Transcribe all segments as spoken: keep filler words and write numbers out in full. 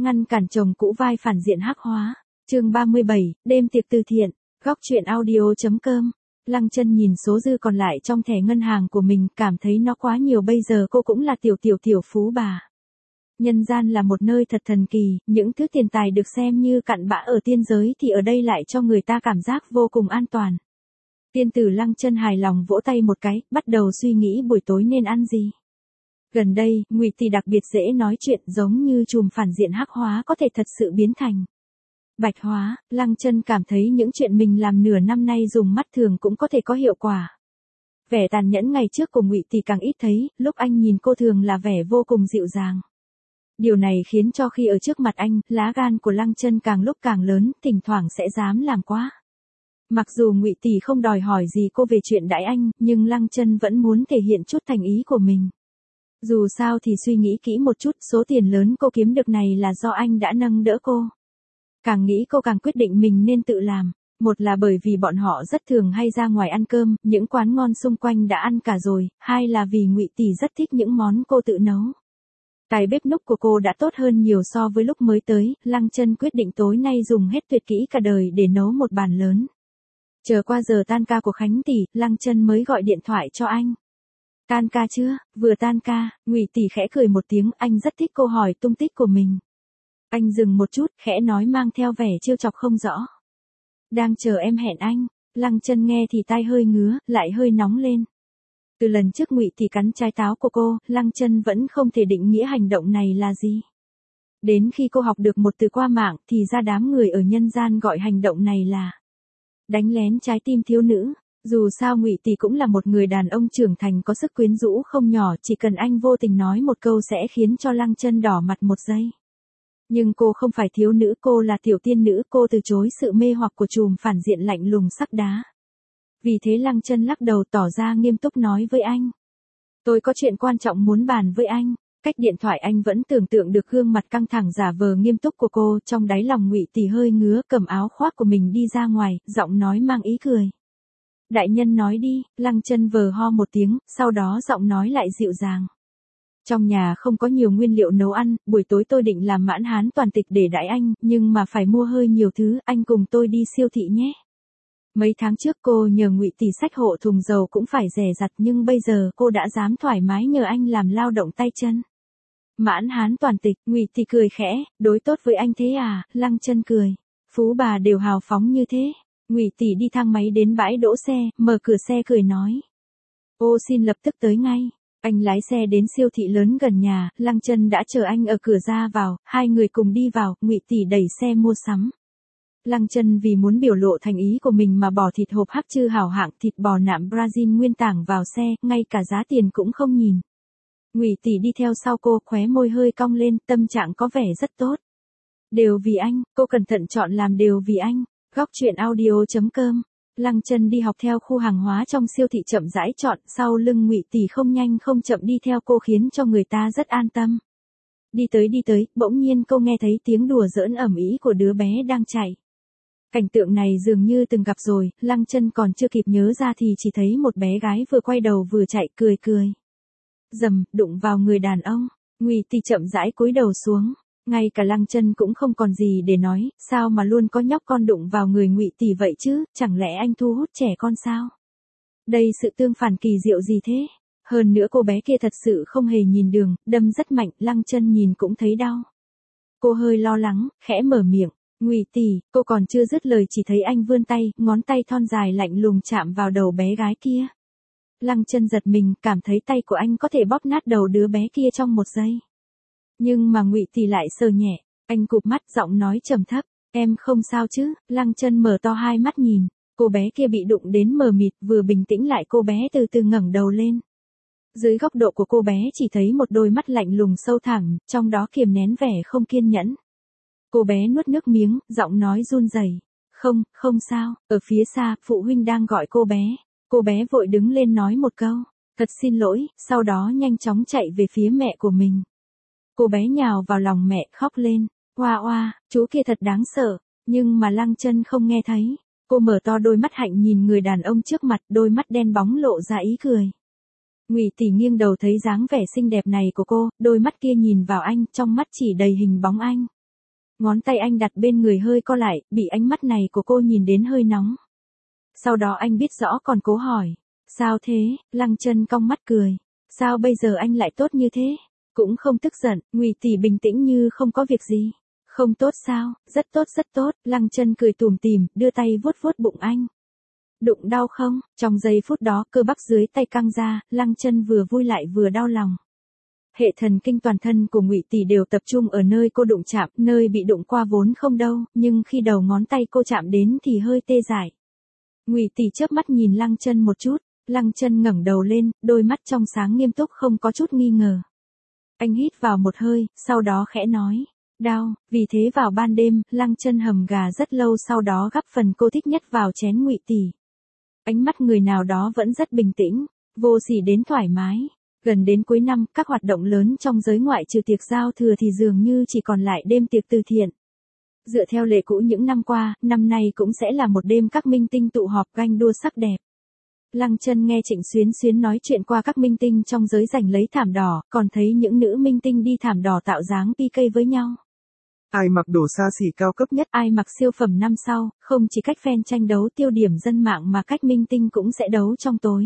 ngăn cản chồng cũ vai phản diện hắc hóa. Chương ba mươi bảy, đêm tiệc từ thiện. Góc truyện audio chấm com. Lăng Chân nhìn số dư còn lại trong thẻ ngân hàng của mình, cảm thấy nó quá nhiều, bây giờ cô cũng là tiểu tiểu tiểu phú bà. Nhân gian là một nơi thật thần kỳ, những thứ tiền tài được xem như cặn bã ở tiên giới thì ở đây lại cho người ta cảm giác vô cùng an toàn. Tiên tử Lăng Chân hài lòng vỗ tay một cái, bắt đầu suy nghĩ buổi tối nên ăn gì. Gần đây, Ngụy Tỷ đặc biệt dễ nói chuyện, giống như chùm phản diện hắc hóa có thể thật sự biến thành bạch hóa. Lăng Chân cảm thấy những chuyện mình làm nửa năm nay dùng mắt thường cũng có thể có hiệu quả. Vẻ tàn nhẫn ngày trước của Ngụy Tỷ càng ít thấy, lúc anh nhìn cô thường là vẻ vô cùng dịu dàng. Điều này khiến cho khi ở trước mặt anh, lá gan của Lăng Chân càng lúc càng lớn, thỉnh thoảng sẽ dám làm quá. Mặc dù Ngụy Tỷ không đòi hỏi gì cô về chuyện đãi anh, nhưng Lăng Chân vẫn muốn thể hiện chút thành ý của mình. Dù sao thì suy nghĩ kỹ một chút, số tiền lớn cô kiếm được này là do anh đã nâng đỡ cô. Càng nghĩ cô càng quyết định mình nên tự làm. Một là bởi vì bọn họ rất thường hay ra ngoài ăn cơm, những quán ngon xung quanh đã ăn cả rồi. Hai là vì Ngụy Tỷ rất thích những món cô tự nấu. Cái bếp núc của cô đã tốt hơn nhiều so với lúc mới tới. Lăng Chân quyết định tối nay dùng hết tuyệt kỹ cả đời để nấu một bàn lớn. Chờ qua giờ tan ca của Khánh Tỷ, Lăng Chân mới gọi điện thoại cho anh. Tan ca chưa? Vừa tan ca. Ngụy Tỷ khẽ cười một tiếng, anh rất thích cô hỏi tung tích của mình. Anh dừng một chút, khẽ nói mang theo vẻ trêu chọc không rõ. Đang chờ em hẹn anh. Lăng Chân nghe thì tai hơi ngứa, lại hơi nóng lên. Từ lần trước Ngụy Tỷ cắn trái táo của cô, Lăng Chân vẫn không thể định nghĩa hành động này là gì. Đến khi cô học được một từ qua mạng thì ra đám người ở nhân gian gọi hành động này là đánh lén trái tim thiếu nữ. Dù sao Ngụy Tỷ cũng là một người đàn ông trưởng thành có sức quyến rũ không nhỏ, chỉ cần anh vô tình nói một câu sẽ khiến cho Lăng Chân đỏ mặt một giây. Nhưng cô không phải thiếu nữ, cô là tiểu tiên nữ, cô từ chối sự mê hoặc của chùm phản diện lạnh lùng sắc đá. Vì thế Lăng Chân lắc đầu tỏ ra nghiêm túc nói với anh. Tôi có chuyện quan trọng muốn bàn với anh. Cách điện thoại anh vẫn tưởng tượng được gương mặt căng thẳng giả vờ nghiêm túc của cô, trong đáy lòng Ngụy Tỷ hơi ngứa, cầm áo khoác của mình đi ra ngoài, giọng nói mang ý cười. Đại nhân nói đi. Lăng Chân vờ ho một tiếng, sau đó giọng nói lại dịu dàng. Trong nhà không có nhiều nguyên liệu nấu ăn, buổi tối tôi định làm mãn hán toàn tịch để đãi anh, nhưng mà phải mua hơi nhiều thứ, anh cùng tôi đi siêu thị nhé. Mấy tháng trước cô nhờ Ngụy Tỷ xách hộ thùng dầu cũng phải dè dặt, nhưng bây giờ cô đã dám thoải mái nhờ anh làm lao động tay chân. Mãn hán toàn tịch. Ngụy Tỷ cười khẽ, đối tốt với anh thế à? Lăng Chân cười. Phú bà đều hào phóng như thế. Ngụy Tỷ đi thang máy đến bãi đỗ xe, mở cửa xe cười nói. Ô xin lập tức tới ngay. Anh lái xe đến siêu thị lớn gần nhà, Lăng Chân đã chờ anh ở cửa ra vào, hai người cùng đi vào, Ngụy Tỷ đẩy xe mua sắm. Lăng Chân vì muốn biểu lộ thành ý của mình mà bỏ thịt hộp hắc chư hảo hạng, thịt bò nạm Brazil nguyên tảng vào xe, ngay cả giá tiền cũng không nhìn. Ngụy Tỷ đi theo sau cô, khóe môi hơi cong lên, tâm trạng có vẻ rất tốt. Đều vì anh, cô cẩn thận chọn làm đều vì anh. Góc truyện audio chấm com. Lăng Chân đi học theo khu hàng hóa trong siêu thị chậm rãi chọn, sau lưng Ngụy Tỷ không nhanh không chậm đi theo cô khiến cho người ta rất an tâm. Đi tới đi tới, bỗng nhiên cô nghe thấy tiếng đùa giỡn ầm ĩ của đứa bé đang chạy. Cảnh tượng này dường như từng gặp rồi, Lăng Chân còn chưa kịp nhớ ra thì chỉ thấy một bé gái vừa quay đầu vừa chạy cười cười. Dầm, đụng vào người đàn ông. Ngụy Tỷ chậm rãi cúi đầu xuống. Ngay cả Lăng Chân cũng không còn gì để nói, sao mà luôn có nhóc con đụng vào người Ngụy Tỷ vậy chứ, chẳng lẽ anh thu hút trẻ con sao? Đây sự tương phản kỳ diệu gì thế? Hơn nữa cô bé kia thật sự không hề nhìn đường, đâm rất mạnh, Lăng Chân nhìn cũng thấy đau. Cô hơi lo lắng, khẽ mở miệng, Ngụy Tỷ, cô còn chưa dứt lời chỉ thấy anh vươn tay, ngón tay thon dài lạnh lùng chạm vào đầu bé gái kia. Lăng Chân giật mình, cảm thấy tay của anh có thể bóp nát đầu đứa bé kia trong một giây. Nhưng mà Ngụy Tỷ lại sờ nhẹ, anh cụp mắt giọng nói trầm thấp, em không sao chứ? Lăng Chân mở to hai mắt nhìn, cô bé kia bị đụng đến mờ mịt, vừa bình tĩnh lại cô bé từ từ ngẩng đầu lên. Dưới góc độ của cô bé chỉ thấy một đôi mắt lạnh lùng sâu thẳm, trong đó kiềm nén vẻ không kiên nhẫn. Cô bé nuốt nước miếng, giọng nói run rẩy, không, không sao. Ở phía xa, phụ huynh đang gọi cô bé. Cô bé vội đứng lên nói một câu, thật xin lỗi, sau đó nhanh chóng chạy về phía mẹ của mình. Cô bé nhào vào lòng mẹ khóc lên, oa oa, chú kia thật đáng sợ, nhưng mà Lăng Chân không nghe thấy. Cô mở to đôi mắt hạnh nhìn người đàn ông trước mặt, đôi mắt đen bóng lộ ra ý cười. Ngụy Tỷ nghiêng đầu thấy dáng vẻ xinh đẹp này của cô, đôi mắt kia nhìn vào anh, trong mắt chỉ đầy hình bóng anh. Ngón tay anh đặt bên người hơi co lại, bị ánh mắt này của cô nhìn đến hơi nóng. Sau đó anh biết rõ còn cố hỏi. Sao thế? Lăng Chân cong mắt cười. Sao bây giờ anh lại tốt như thế? Cũng không tức giận, Ngụy tỷ bình tĩnh như không có việc gì. Không tốt sao? Rất tốt rất tốt, Lăng Chân cười tủm tỉm, đưa tay vuốt vuốt bụng anh. Đụng đau không? Trong giây phút đó, cơ bắp dưới tay căng ra, Lăng Chân vừa vui lại vừa đau lòng. Hệ thần kinh toàn thân của Ngụy tỷ đều tập trung ở nơi cô đụng chạm, nơi bị đụng qua vốn không đâu, nhưng khi đầu ngón tay cô chạm đến thì hơi tê dại. Ngụy tỷ chớp mắt nhìn Lăng Chân một chút, Lăng Chân ngẩng đầu lên, đôi mắt trong sáng nghiêm túc không có chút nghi ngờ. Anh hít vào một hơi, sau đó khẽ nói, đau, vì thế vào ban đêm, Lăng Chân hầm gà rất lâu sau đó gắp phần cô thích nhất vào chén Ngụy tỷ. Ánh mắt người nào đó vẫn rất bình tĩnh, vô sỉ đến thoải mái. Gần đến cuối năm, các hoạt động lớn trong giới ngoại trừ tiệc giao thừa thì dường như chỉ còn lại đêm tiệc từ thiện. Dựa theo lệ cũ những năm qua, năm nay cũng sẽ là một đêm các minh tinh tụ họp ganh đua sắc đẹp. Lăng Chân nghe Trịnh Xuyến Xuyến nói chuyện qua các minh tinh trong giới giành lấy thảm đỏ, còn thấy những nữ minh tinh đi thảm đỏ tạo dáng pê ca với nhau. Ai mặc đồ xa xỉ cao cấp nhất, ai mặc siêu phẩm năm sau, không chỉ cách fan tranh đấu tiêu điểm dân mạng mà cách minh tinh cũng sẽ đấu trong tối.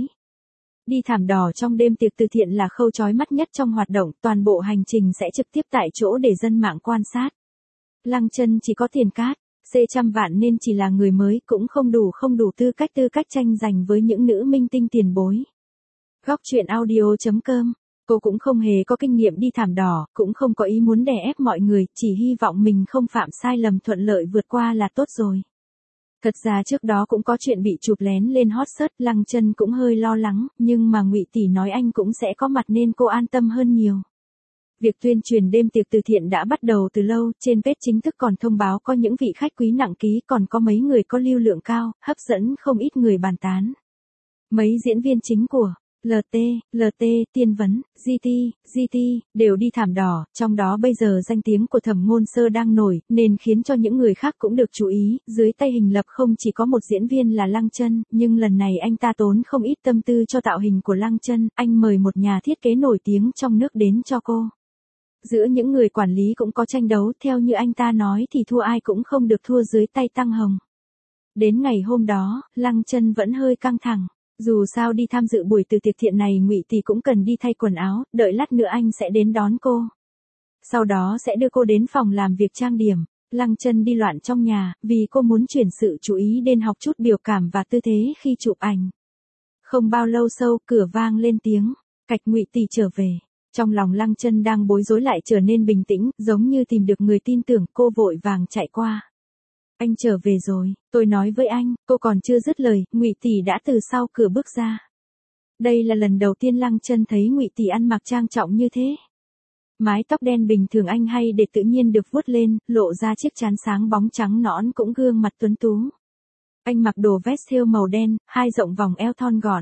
Đi thảm đỏ trong đêm tiệc từ thiện là khâu chói mắt nhất trong hoạt động, toàn bộ hành trình sẽ trực tiếp tại chỗ để dân mạng quan sát. Lăng Chân chỉ có tiền cát, xê trăm vạn nên chỉ là người mới cũng không đủ không đủ tư cách tư cách tranh giành với những nữ minh tinh tiền bối. Góc truyện audio chấm com. Cô cũng không hề có kinh nghiệm đi thảm đỏ, cũng không có ý muốn đè ép mọi người, chỉ hy vọng mình không phạm sai lầm thuận lợi vượt qua là tốt rồi. Thật ra trước đó cũng có chuyện bị chụp lén lên hot search, Lăng Chân cũng hơi lo lắng, nhưng mà Ngụy tỷ nói anh cũng sẽ có mặt nên cô an tâm hơn nhiều. Việc tuyên truyền đêm tiệc từ thiện đã bắt đầu từ lâu, trên page chính thức còn thông báo có những vị khách quý nặng ký, còn có mấy người có lưu lượng cao, hấp dẫn không ít người bàn tán. Mấy diễn viên chính của lờ tê, lờ tê, Tiên Vấn, giê tê, giê tê, đều đi thảm đỏ, trong đó bây giờ danh tiếng của Thẩm Ngôn Sơ đang nổi, nên khiến cho những người khác cũng được chú ý, dưới tay hình lập không chỉ có một diễn viên là Lăng Chân, nhưng lần này anh ta tốn không ít tâm tư cho tạo hình của Lăng Chân, anh mời một nhà thiết kế nổi tiếng trong nước đến cho cô. Giữa những người quản lý cũng có tranh đấu, theo như anh ta nói thì thua ai cũng không được thua dưới tay Tăng Hồng. Đến ngày hôm đó, Lăng Chân vẫn hơi căng thẳng. Dù sao đi tham dự buổi từ tiệc thiện này Ngụy tỷ cũng cần đi thay quần áo, đợi lát nữa anh sẽ đến đón cô. Sau đó sẽ đưa cô đến phòng làm việc trang điểm. Lăng Chân đi loạn trong nhà, vì cô muốn chuyển sự chú ý đến học chút biểu cảm và tư thế khi chụp ảnh. Không bao lâu sau, cửa vang lên tiếng, cạch Ngụy tỷ trở về. Trong lòng Lăng Chân đang bối rối lại trở nên bình tĩnh, giống như tìm được người tin tưởng, cô vội vàng chạy qua. Anh trở về rồi, tôi nói với anh, cô còn chưa dứt lời, Ngụy tỷ đã từ sau cửa bước ra. Đây là lần đầu tiên Lăng Chân thấy Ngụy tỷ ăn mặc trang trọng như thế. Mái tóc đen bình thường anh hay để tự nhiên được vuốt lên, lộ ra chiếc trán sáng bóng trắng nõn cũng gương mặt tuấn tú. Anh mặc đồ vest thêu màu đen, hai rộng vòng eo thon gọn.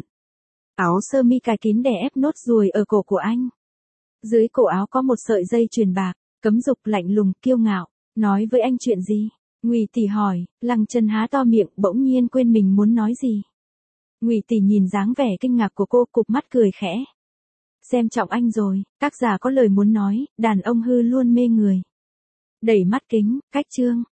Áo sơ mi cài kín đè ép nốt ruồi ở cổ của anh. Dưới cổ áo có một sợi dây chuyền bạc, cấm dục lạnh lùng kiêu ngạo. Nói với anh chuyện gì? Ngụy tỷ hỏi. Lăng Chân há to miệng, bỗng nhiên quên mình muốn nói gì. Ngụy tỷ nhìn dáng vẻ kinh ngạc của cô, cụp mắt cười khẽ. Xem trọng anh rồi, tác giả có lời muốn nói, đàn ông hư luôn mê người. Đẩy mắt kính, cách chương.